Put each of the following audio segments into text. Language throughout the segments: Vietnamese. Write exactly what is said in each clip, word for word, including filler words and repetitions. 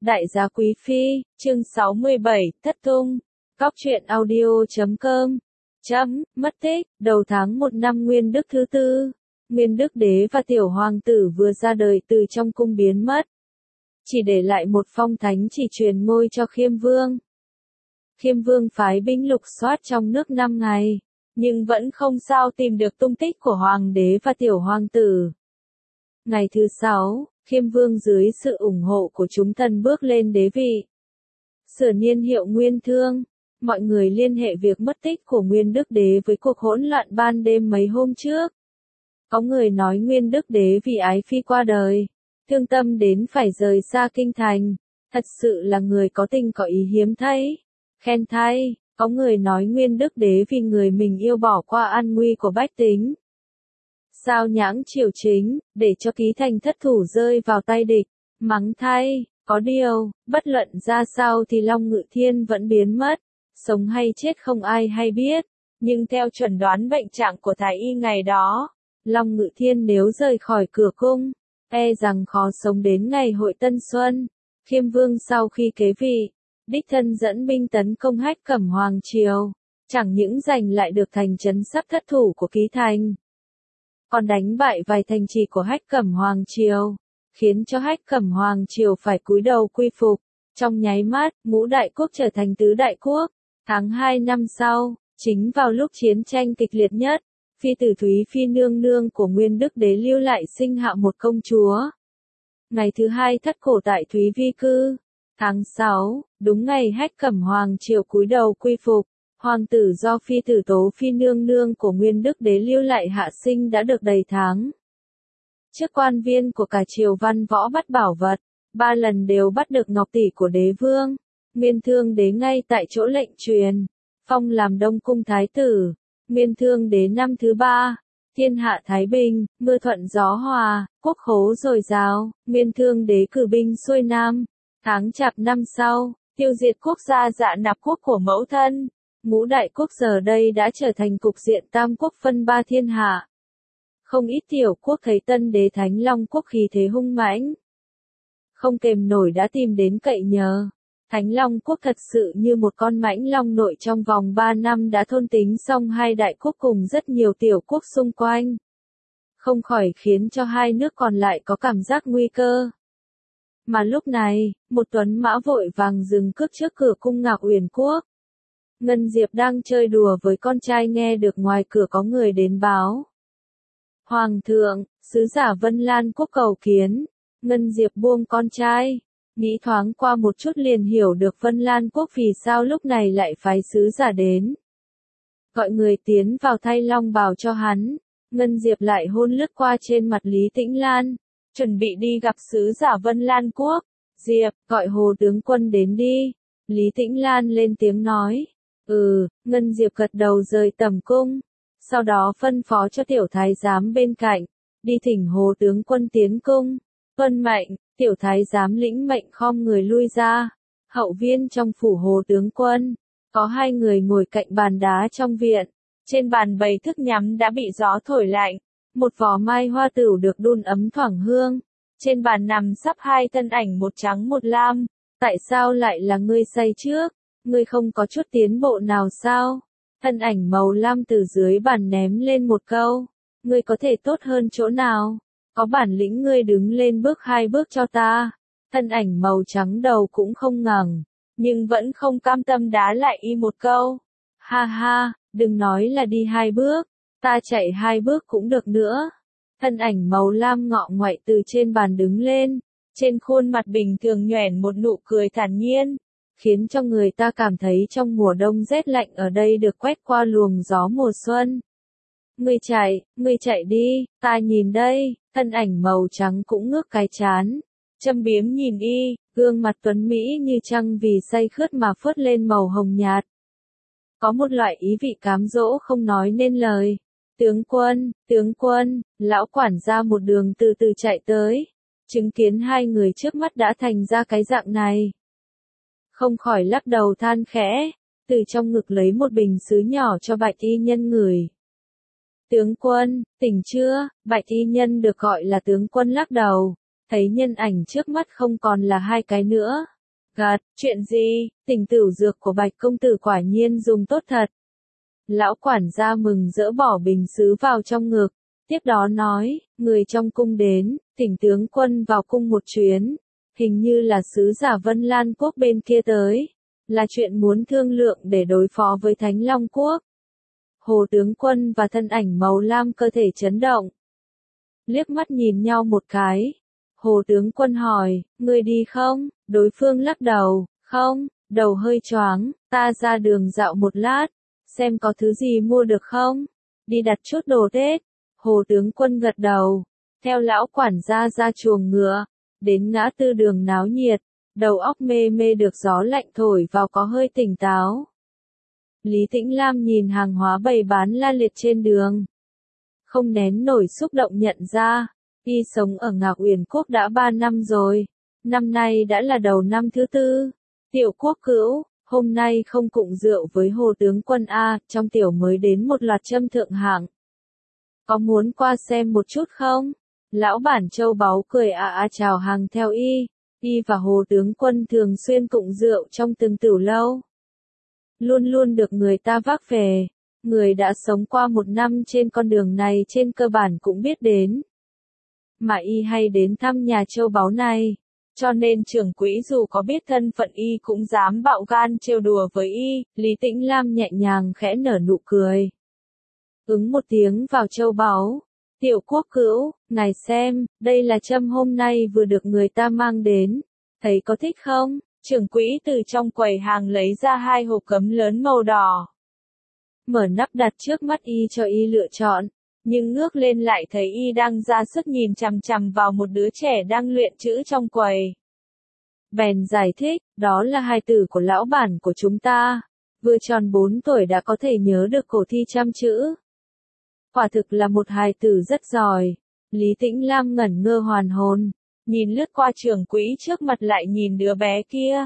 Đại gia quý phi, chương sáu mươi bảy, thất tung. Cóc truyện audio chấm com. Chấm, mất tích, đầu tháng một năm Nguyên Đức thứ tư. Nguyên Đức đế và tiểu hoàng tử vừa ra đời từ trong cung biến mất. Chỉ để lại một phong thánh chỉ truyền ngôi cho Khiêm Vương. Khiêm Vương phái binh lục soát trong nước năm ngày, nhưng vẫn không sao tìm được tung tích của hoàng đế và tiểu hoàng tử. Ngày thứ sáu, Khiêm Vương dưới sự ủng hộ của chúng thần bước lên đế vị. Sửa niên hiệu Nguyên Thương, mọi người liên hệ việc mất tích của Nguyên Đức đế với cuộc hỗn loạn ban đêm mấy hôm trước. Có người nói Nguyên Đức đế vì ái phi qua đời, thương tâm đến phải rời xa kinh thành, thật sự là người có tình có ý hiếm thấy. Khen thay, có người nói Nguyên Đức đế vì người mình yêu bỏ qua an nguy của bách tính. Sao nhãng triều chính, để cho ký thành thất thủ rơi vào tay địch, mắng thay, có điều, bất luận ra sao thì Long Ngự Thiên vẫn biến mất, sống hay chết không ai hay biết, nhưng theo chuẩn đoán bệnh trạng của Thái y ngày đó, Long Ngự Thiên nếu rời khỏi cửa cung, e rằng khó sống đến ngày hội Tân Xuân. Khiêm Vương sau khi kế vị, đích thân dẫn binh tấn công Hách Cẩm Hoàng Triều, chẳng những giành lại được thành trấn sắp thất thủ của ký thành, còn đánh bại vài thành trì của Hách Cẩm Hoàng Triều, khiến cho Hách Cẩm Hoàng Triều phải cúi đầu quy phục. Trong nháy mắt, ngũ đại quốc trở thành tứ đại quốc. Tháng hai năm sau, chính vào lúc chiến tranh kịch liệt nhất, phi tử Thúy Phi nương nương của Nguyên Đức đế lưu lại sinh hạ một công chúa. Ngày thứ hai thất cổ tại Thúy Vi cư. Tháng sáu, đúng ngày Hách Cẩm Hoàng Triều cúi đầu quy phục, hoàng tử do phi tử Tố Phi nương nương của Nguyên Đức đế lưu lại hạ sinh đã được đầy tháng. Trước quan viên của cả triều văn võ bắt bảo vật, ba lần đều bắt được ngọc tỷ của đế vương. Nguyên Thương đế ngay tại chỗ lệnh truyền, phong làm Đông Cung thái tử. Nguyên Thương đế năm thứ ba, thiên hạ thái bình, mưa thuận gió hòa, quốc khố dồi dào. Nguyên Thương đế cử binh xuôi nam. Tháng chạp năm sau, tiêu diệt quốc gia Dạ Nạp quốc của mẫu thân. Ngũ đại quốc giờ đây đã trở thành cục diện tam quốc phân ba thiên hạ. Không ít tiểu quốc thấy tân đế Thánh Long quốc khí thế hung mãnh, không kềm nổi đã tìm đến cậy nhờ. Thánh Long quốc thật sự như một con mãnh long nội, trong vòng ba năm đã thôn tính xong hai đại quốc cùng rất nhiều tiểu quốc xung quanh, không khỏi khiến cho hai nước còn lại có cảm giác nguy cơ. Mà lúc này, một tuấn mã vội vàng dừng cước trước cửa cung Ngạc Uyển quốc. Ngân Diệp đang chơi đùa với con trai nghe được ngoài cửa có người đến báo. Hoàng thượng, sứ giả Vân Lan quốc cầu kiến. Ngân Diệp buông con trai, nghĩ thoáng qua một chút liền hiểu được Vân Lan quốc vì sao lúc này lại phái sứ giả đến. Gọi người tiến vào thay long bào cho hắn. Ngân Diệp lại hôn lướt qua trên mặt Lý Tĩnh Lan, chuẩn bị đi gặp sứ giả Vân Lan quốc. Diệp, gọi Hồ tướng quân đến đi. Lý Tĩnh Lan lên tiếng nói. Ừ, Ngân Diệp gật đầu rời tầm cung. Sau đó phân phó cho tiểu thái giám bên cạnh, đi thỉnh Hồ tướng quân tiến cung. Tuân mệnh, tiểu thái giám lĩnh mệnh khom người lui ra. Hậu viên trong phủ Hồ tướng quân, có hai người ngồi cạnh bàn đá trong viện. Trên bàn bày thức nhắm đã bị gió thổi lạnh. Một vò mai hoa tửu được đun ấm thoảng hương. Trên bàn nằm sắp hai thân ảnh một trắng một lam. Tại sao lại là ngươi say trước? Ngươi không có chút tiến bộ nào sao? Thân ảnh màu lam từ dưới bàn ném lên một câu. Ngươi có thể tốt hơn chỗ nào? Có bản lĩnh ngươi đứng lên bước hai bước cho ta. Thân ảnh màu trắng đầu cũng không ngẩng, nhưng vẫn không cam tâm đá lại y một câu. Ha ha, đừng nói là đi hai bước, ta chạy hai bước cũng được nữa. Thân ảnh màu lam ngọ ngoại từ trên bàn đứng lên, trên khuôn mặt bình thường nhoẻn một nụ cười thản nhiên, khiến cho người ta cảm thấy trong mùa đông rét lạnh ở đây được quét qua luồng gió mùa xuân. Ngươi chạy, ngươi chạy đi, ta nhìn đây. Thân ảnh màu trắng cũng ngước cái chán, châm biếm nhìn y, gương mặt tuấn mỹ như trăng vì say khướt mà phớt lên màu hồng nhạt. Có một loại ý vị cám dỗ không nói nên lời. Tướng quân, tướng quân, lão quản gia một đường từ từ chạy tới, chứng kiến hai người trước mắt đã thành ra cái dạng này, không khỏi lắc đầu than khẽ, từ trong ngực lấy một bình sứ nhỏ cho bạch y nhân ngửi. Tướng quân, tỉnh chưa? Bạch y nhân được gọi là tướng quân lắc đầu, thấy nhân ảnh trước mắt không còn là hai cái nữa, Gật, chuyện gì, tình tửu dược của Bạch công tử quả nhiên dùng tốt thật. Lão quản gia mừng rỡ bỏ bình sứ vào trong ngực, tiếp đó nói, người trong cung đến, thỉnh tướng quân vào cung một chuyến, hình như là sứ giả Vân Lan quốc bên kia tới, là chuyện muốn thương lượng để đối phó với Thánh Long quốc. Hồ tướng quân và thân ảnh màu lam cơ thể chấn động. Liếc mắt nhìn nhau một cái. Hồ tướng quân hỏi, người đi không? Đối phương lắc đầu, không, đầu hơi choáng, ta ra đường dạo một lát, xem có thứ gì mua được không? Đi đặt chút đồ Tết. Hồ tướng quân gật đầu, theo lão quản gia ra chuồng ngựa, đến ngã tư đường náo nhiệt, đầu óc mê mê được gió lạnh thổi vào có hơi tỉnh táo. Lý Tĩnh Lam nhìn hàng hóa bày bán la liệt trên đường. Không nén nổi xúc động nhận ra, y sống ở Ngạc Uyển Quốc đã ba năm rồi, năm nay đã là đầu năm thứ tư. Tiểu Quốc Cữu, hôm nay không cụng rượu với Hồ tướng quân A, trong tiểu mới đến một loạt châm thượng hạng. Có muốn qua xem một chút không? Lão bản châu báu cười a a chào hàng theo y, y và Hồ tướng quân thường xuyên cụng rượu trong từng tửu lâu. Luôn luôn được người ta vác về, người đã sống qua một năm trên con đường này trên cơ bản cũng biết đến. Mà y hay đến thăm nhà châu báu này, cho nên trưởng quỹ dù có biết thân phận y cũng dám bạo gan trêu đùa với y. Lý Tĩnh Lam nhẹ nhàng khẽ nở nụ cười. Ứng một tiếng vào châu báu. Tiểu Quốc Cữu, ngài xem, đây là châm hôm nay vừa được người ta mang đến, thấy có thích không? Trưởng quỹ từ trong quầy hàng lấy ra hai hộp cấm lớn màu đỏ. Mở nắp đặt trước mắt y cho y lựa chọn, nhưng ngước lên lại thấy y đang ra sức nhìn chằm chằm vào một đứa trẻ đang luyện chữ trong quầy. Bèn giải thích, đó là hài tử của lão bản của chúng ta, vừa tròn bốn tuổi đã có thể nhớ được cổ thi trăm chữ. Quả thực là một hài tử rất giỏi. Lý Tĩnh Lam ngẩn ngơ hoàn hồn, nhìn lướt qua trưởng quỹ trước mặt lại nhìn đứa bé kia.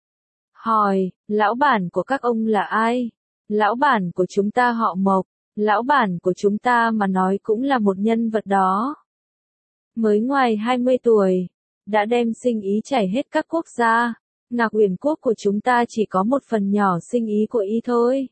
Hỏi, lão bản của các ông là ai? Lão bản của chúng ta họ Mộc, lão bản của chúng ta mà nói cũng là một nhân vật đó. Mới ngoài hai mươi tuổi, đã đem sinh ý trải hết các quốc gia, Ngạc Uyển Quốc của chúng ta chỉ có một phần nhỏ sinh ý của y thôi.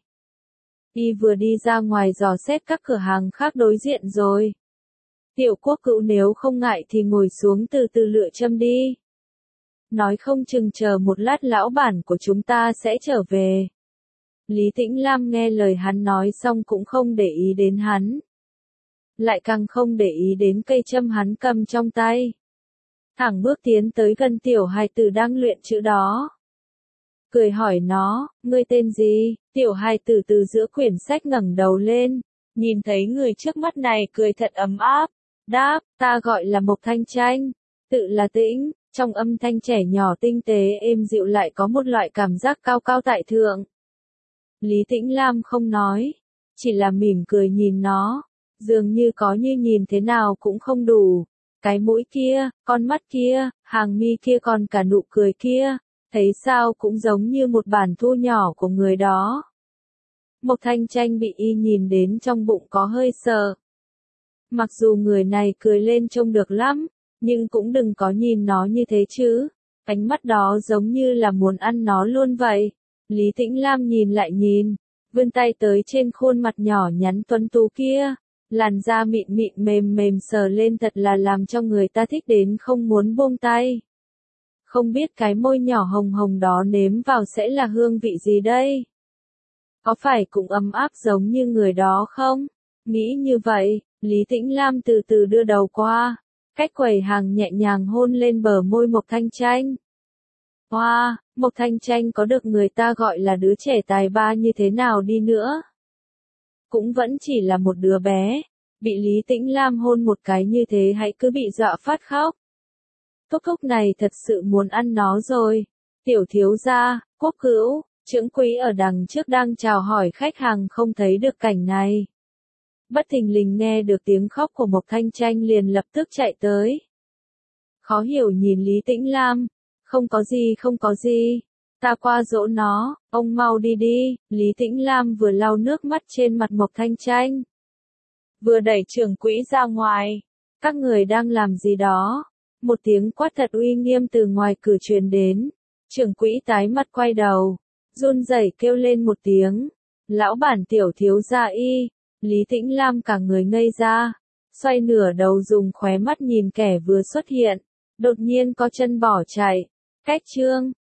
Y vừa đi ra ngoài dò xét các cửa hàng khác đối diện rồi. Tiểu Quốc Cữu nếu không ngại thì ngồi xuống từ từ lựa châm đi. Nói không chừng chờ một lát lão bản của chúng ta sẽ trở về. Lý Tĩnh Lam nghe lời hắn nói xong cũng không để ý đến hắn. Lại càng không để ý đến cây châm hắn cầm trong tay. Thẳng bước tiến tới gần tiểu hài tử đang luyện chữ đó. Cười hỏi nó, ngươi tên gì? Tiểu hài tử từ giữa quyển sách ngẩng đầu lên, nhìn thấy người trước mắt này cười thật ấm áp. Đáp, ta gọi là Mộc Thanh Tranh, tự là Tĩnh, trong âm thanh trẻ nhỏ tinh tế êm dịu lại có một loại cảm giác cao cao tại thượng. Lý Tĩnh Lam không nói, chỉ là mỉm cười nhìn nó, dường như có như nhìn thế nào cũng không đủ. Cái mũi kia, con mắt kia, hàng mi kia còn cả nụ cười kia, thấy sao cũng giống như một bản thu nhỏ của người đó. Mộc Thanh Tranh bị y nhìn đến trong bụng có hơi sợ. Mặc dù người này cười lên trông được lắm, nhưng cũng đừng có nhìn nó như thế chứ. Ánh mắt đó giống như là muốn ăn nó luôn vậy. Lý Tĩnh Lam nhìn lại nhìn, vươn tay tới trên khuôn mặt nhỏ nhắn tuấn tú kia. Làn da mịn mịn mềm mềm sờ lên thật là làm cho người ta thích đến không muốn buông tay. Không biết cái môi nhỏ hồng hồng đó nếm vào sẽ là hương vị gì đây? Có phải cũng ấm áp giống như người đó không? Nghĩ như vậy, Lý Tĩnh Lam từ từ đưa đầu qua, cách quầy hàng nhẹ nhàng hôn lên bờ môi Mộc Thanh Tranh. Hoa, wow, Mộc Thanh Tranh có được người ta gọi là đứa trẻ tài ba như thế nào đi nữa? Cũng vẫn chỉ là một đứa bé, bị Lý Tĩnh Lam hôn một cái như thế hãy cứ bị dọa phát khóc. Thúc thúc này thật sự muốn ăn nó rồi. Tiểu thiếu gia, Quốc Cữu, trưởng quỹ ở đằng trước đang chào hỏi khách hàng không thấy được cảnh này. Bất thình lình nghe được tiếng khóc của Mộc Thanh Tranh liền lập tức chạy tới. Khó hiểu nhìn Lý Tĩnh Lam, không có gì không có gì, ta qua dỗ nó, ông mau đi đi. Lý Tĩnh Lam vừa lau nước mắt trên mặt Mộc Thanh Tranh, vừa đẩy trưởng quỹ ra ngoài. Các người đang làm gì đó? Một tiếng quát thật uy nghiêm từ ngoài cửa truyền đến. Trưởng quỹ tái mặt quay đầu, run rẩy kêu lên một tiếng. Lão bản tiểu thiếu gia y, Lý Tĩnh Lam cả người ngây ra, xoay nửa đầu dùng khóe mắt nhìn kẻ vừa xuất hiện, đột nhiên có chân bỏ chạy. Cách chương